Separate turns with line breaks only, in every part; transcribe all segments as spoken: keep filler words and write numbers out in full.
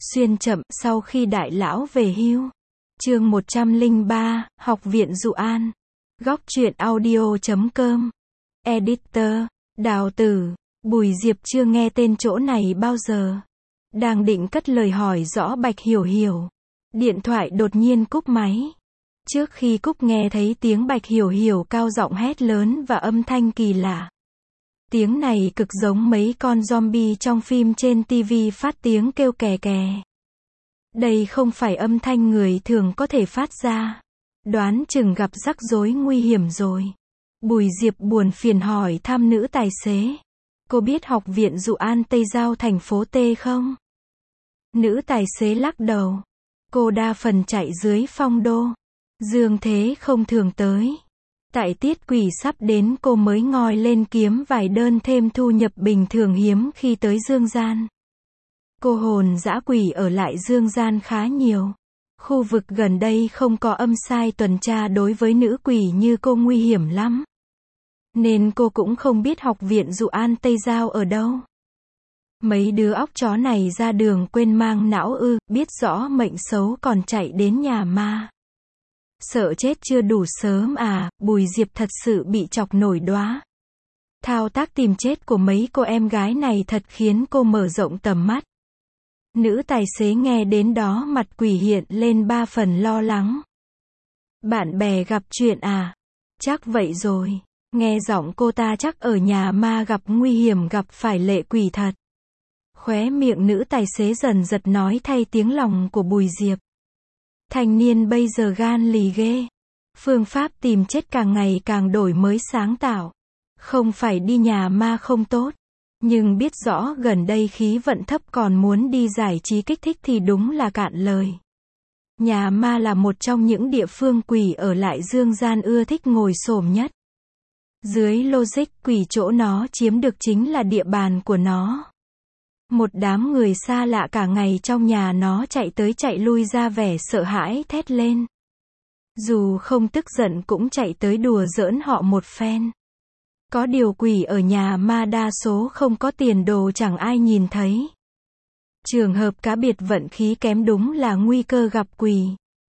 Xuyên chậm, sau khi đại lão về hưu. Chương một trăm lẻ ba, Học viện Dụ An. Góc truyện audio chấm com. Editor, Đào Tử. Bùi Diệp chưa nghe tên chỗ này bao giờ. Đang định cất lời hỏi rõ Bạch Hiểu Hiểu. Điện thoại đột nhiên cúp máy. Trước khi cúp nghe thấy tiếng Bạch Hiểu Hiểu cao giọng hét lớn và âm thanh kỳ lạ. Tiếng này cực giống mấy con zombie trong phim trên ti vi phát tiếng kêu kè kè. Đây không phải âm thanh người thường có thể phát ra. Đoán chừng gặp rắc rối nguy hiểm rồi. Bùi Diệp buồn phiền hỏi thăm nữ tài xế. Cô biết học viện Dụ An Tây Giao thành phố T không? Nữ tài xế lắc đầu. Cô đa phần chạy dưới phong đô. Dương thế không thường tới. Tại tiết quỷ sắp đến cô mới ngoi lên kiếm vài đơn thêm thu nhập bình thường hiếm khi tới Dương Gian. Cô hồn dã quỷ ở lại Dương Gian khá nhiều. Khu vực gần đây không có âm sai tuần tra đối với nữ quỷ như cô nguy hiểm lắm. Nên cô cũng không biết học viện Dụ An Tây Giao ở đâu. Mấy đứa óc chó này ra đường quên mang não ư, biết rõ mệnh xấu còn chạy đến nhà ma. Sợ chết chưa đủ sớm à, Bùi Diệp thật sự bị chọc nổi đóa. Thao tác tìm chết của mấy cô em gái này thật khiến cô mở rộng tầm mắt. Nữ tài xế nghe đến đó mặt quỷ hiện lên ba phần lo lắng. Bạn bè gặp chuyện à? Chắc vậy rồi. Nghe giọng cô ta chắc ở nhà ma gặp nguy hiểm gặp phải lệ quỷ thật. Khóe miệng nữ tài xế dần giật nói thay tiếng lòng của Bùi Diệp. Thanh niên bây giờ gan lì ghê. Phương pháp tìm chết càng ngày càng đổi mới sáng tạo. Không phải đi nhà ma không tốt. Nhưng biết rõ gần đây khí vận thấp còn muốn đi giải trí kích thích thì đúng là cạn lời. Nhà ma là một trong những địa phương quỷ ở lại Dương Gian ưa thích ngồi xổm nhất. Dưới logic quỷ chỗ nó chiếm được chính là địa bàn của nó. Một đám người xa lạ cả ngày trong nhà nó chạy tới chạy lui ra vẻ sợ hãi thét lên. Dù không tức giận cũng chạy tới đùa giỡn họ một phen. Có điều quỷ ở nhà ma đa số không có tiền đồ chẳng ai nhìn thấy. Trường hợp cá biệt vận khí kém đúng là nguy cơ gặp quỷ.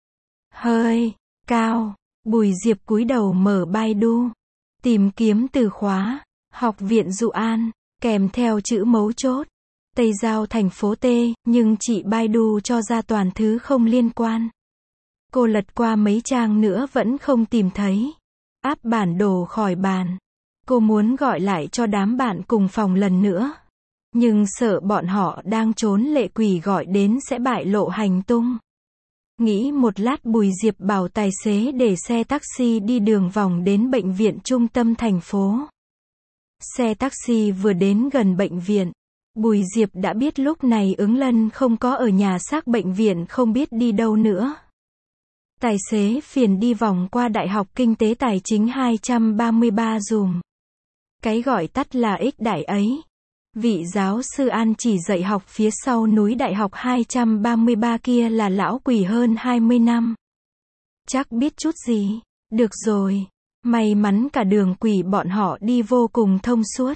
Hơi cao, Bùi Diệp cúi đầu mở Baidu. Tìm kiếm từ khóa, học viện Dụ An, kèm theo chữ mấu chốt. Tây Giao thành phố T, nhưng chị Baidu cho ra toàn thứ không liên quan. Cô lật qua mấy trang nữa vẫn không tìm thấy. Áp bản đồ khỏi bàn. Cô muốn gọi lại cho đám bạn cùng phòng lần nữa. Nhưng sợ bọn họ đang trốn lệ quỷ gọi đến sẽ bại lộ hành tung. Nghĩ một lát Bùi Diệp bảo tài xế để xe taxi đi đường vòng đến bệnh viện trung tâm thành phố. Xe taxi vừa đến gần bệnh viện. Bùi Diệp đã biết lúc này Ứng Lân không có ở nhà xác bệnh viện không biết đi đâu nữa. Tài xế phiền đi vòng qua Đại học Kinh tế Tài chính hai trăm ba mươi ba dùm. Cái gọi tắt là X đại ấy. Vị giáo sư An chỉ dạy học phía sau núi Đại học hai trăm ba mươi ba kia là lão quỷ hơn hai mươi năm. Chắc biết chút gì. Được rồi. May mắn cả đường quỷ bọn họ đi vô cùng thông suốt.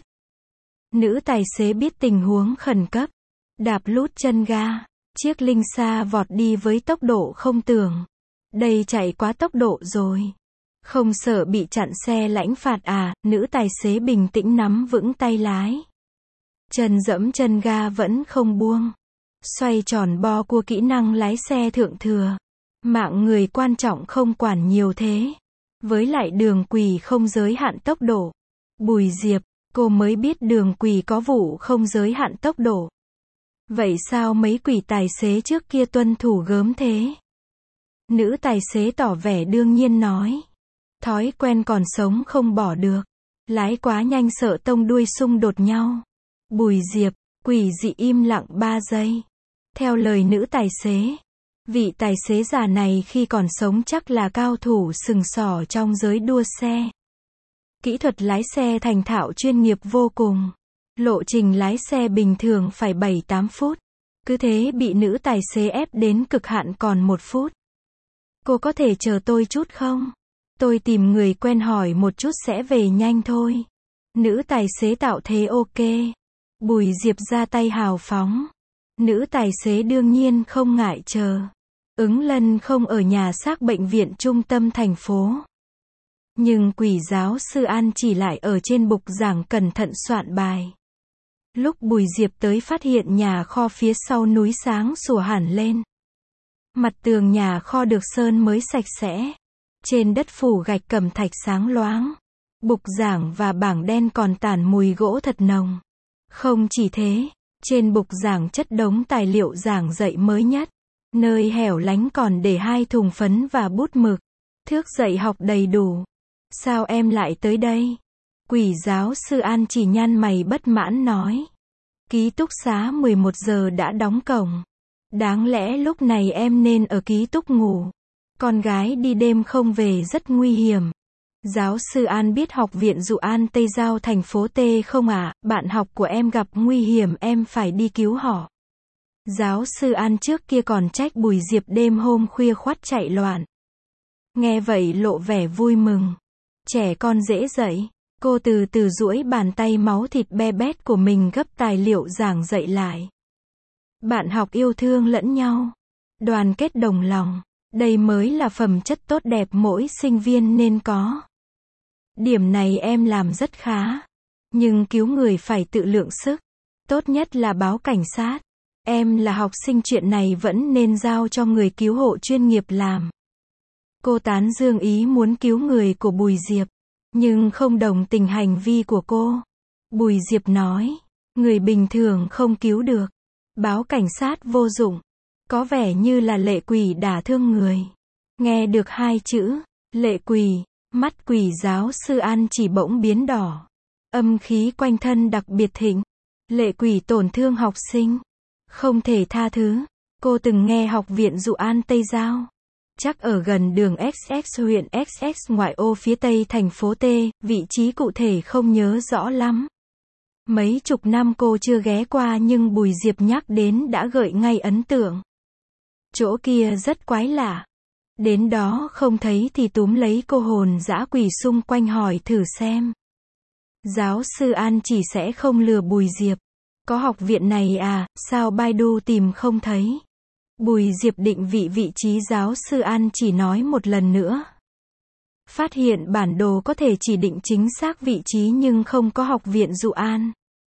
Nữ tài xế biết tình huống khẩn cấp. Đạp lút chân ga. Chiếc linh xa vọt đi với tốc độ không tưởng. Đây chạy quá tốc độ rồi. Không sợ bị chặn xe lãnh phạt à, nữ tài xế bình tĩnh nắm vững tay lái. Chân dẫm chân ga vẫn không buông. Xoay tròn bo cua kỹ năng lái xe thượng thừa. Mạng người quan trọng không quản nhiều thế. Với lại đường quỷ không giới hạn tốc độ. Bùi Diệp, cô mới biết đường quỷ có vụ không giới hạn tốc độ. Vậy sao mấy quỷ tài xế trước kia tuân thủ gớm thế? Nữ tài xế tỏ vẻ đương nhiên nói. Thói quen còn sống không bỏ được. Lái quá nhanh sợ tông đuôi xung đột nhau. Bùi Diệp, quỷ dị im lặng ba giây. Theo lời nữ tài xế. Vị tài xế già này khi còn sống chắc là cao thủ sừng sỏ trong giới đua xe. Kỹ thuật lái xe thành thạo chuyên nghiệp vô cùng. Lộ trình lái xe bình thường phải bảy tám phút. Cứ thế bị nữ tài xế ép đến cực hạn còn một phút. Cô có thể chờ tôi chút không? Tôi tìm người quen hỏi một chút sẽ về nhanh thôi. Nữ tài xế tạo thế ok. Bùi Diệp ra tay hào phóng. Nữ tài xế đương nhiên không ngại chờ. Ứng Lân không ở nhà xác bệnh viện trung tâm thành phố. Nhưng Quỷ giáo sư An chỉ lại ở trên bục giảng cẩn thận soạn bài. Lúc Bùi Diệp tới phát hiện nhà kho phía sau núi sáng sủa hẳn lên. Mặt tường nhà kho được sơn mới sạch sẽ. Trên đất phủ gạch cẩm thạch sáng loáng. Bục giảng và bảng đen còn tản mùi gỗ thật nồng. Không chỉ thế, trên bục giảng chất đống tài liệu giảng dạy mới nhất. Nơi hẻo lánh còn để hai thùng phấn và bút mực. Thước dạy học đầy đủ. Sao em lại tới đây? Quỷ giáo sư An chỉ nhăn mày bất mãn nói. Ký túc xá mười một giờ đã đóng cổng. Đáng lẽ lúc này em nên ở ký túc ngủ. Con gái đi đêm không về rất nguy hiểm. Giáo sư An biết học viện Dụ An Tây Giao thành phố T không ạ? À? Bạn học của em gặp nguy hiểm em phải đi cứu họ. Giáo sư An trước kia còn trách Bùi Diệp đêm hôm khuya khoắt chạy loạn. Nghe vậy lộ vẻ vui mừng. Trẻ con dễ dạy. Cô từ từ duỗi bàn tay máu thịt be bét của mình gấp tài liệu giảng dạy lại. Bạn học yêu thương lẫn nhau. Đoàn kết đồng lòng. Đây mới là phẩm chất tốt đẹp mỗi sinh viên nên có. Điểm này em làm rất khá. Nhưng cứu người phải tự lượng sức. Tốt nhất là báo cảnh sát. Em là học sinh chuyện này vẫn nên giao cho người cứu hộ chuyên nghiệp làm. Cô tán dương ý muốn cứu người của Bùi Diệp. Nhưng không đồng tình hành vi của cô. Bùi Diệp nói. Người bình thường không cứu được. Báo cảnh sát vô dụng. Có vẻ như là Lệ Quỷ đả thương người. Nghe được hai chữ, Lệ Quỷ, mắt Quỷ giáo sư An chỉ bỗng biến đỏ. Âm khí quanh thân đặc biệt thịnh. Lệ Quỷ tổn thương học sinh. Không thể tha thứ. Cô từng nghe học viện Dụ An Tây Giao. Chắc ở gần đường ích ích huyện ích ích ngoại ô phía tây thành phố T, vị trí cụ thể không nhớ rõ lắm. Mấy chục năm cô chưa ghé qua nhưng Bùi Diệp nhắc đến đã gợi ngay ấn tượng. Chỗ kia rất quái lạ. Đến đó không thấy thì túm lấy cô hồn dã quỷ xung quanh hỏi thử xem. Giáo sư An chỉ sẽ không lừa Bùi Diệp. Có học viện này à, sao Baidu tìm không thấy? Bùi Diệp định vị vị trí giáo sư An chỉ nói một lần nữa. Phát hiện bản đồ có thể chỉ định chính xác vị trí nhưng không có học viện Dụ An.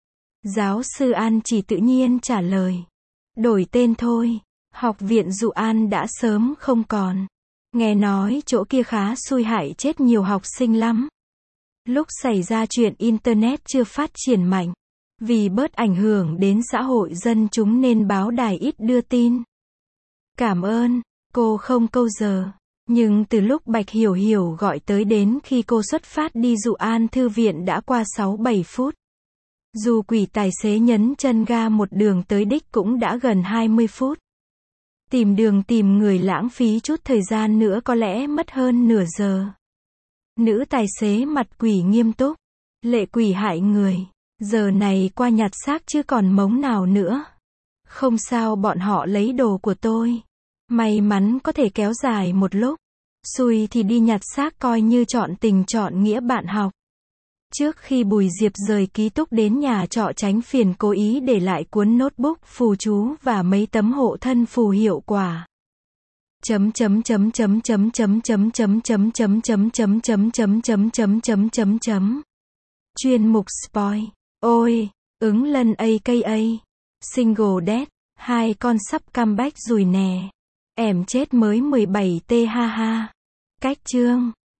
Giáo sư An chỉ tự nhiên trả lời. Đổi tên thôi. Học viện Dụ An đã sớm không còn. Nghe nói chỗ kia khá xui hại chết nhiều học sinh lắm. Lúc xảy ra chuyện Internet chưa phát triển mạnh. Vì bớt ảnh hưởng đến xã hội dân chúng nên báo đài ít đưa tin. Cảm ơn, cô không câu giờ. Nhưng từ lúc Bạch Hiểu Hiểu gọi tới đến khi cô xuất phát đi Dụ An Thư viện đã qua sáu bảy phút. Dù quỷ tài xế nhấn chân ga một đường tới đích cũng đã gần hai mươi phút. Tìm đường tìm người lãng phí chút thời gian nữa có lẽ mất hơn nửa giờ. Nữ tài xế mặt quỷ nghiêm túc. Lệ Quỷ hại người. Giờ này qua nhặt xác chứ còn mống nào nữa. Không sao bọn họ lấy đồ của tôi. May mắn có thể kéo dài một lúc. Xui thì đi nhặt xác coi như chọn tình chọn nghĩa bạn học. Trước khi Bùi Diệp rời ký túc đến nhà trọ tránh phiền cố ý để lại cuốn notebook phù chú và mấy tấm hộ thân phù hiệu quả. Chấm chấm chấm chấm chấm chấm chấm chấm chấm chấm chấm chấm chấm chấm chấm chấm chấm chấm chấm. Chuyên mục spoil. Ôi, Ứng Lân a ca a. Single dad. Hai con sắp comeback rồi nè. Em chết mới mười bảy t ha ha. Cách chương.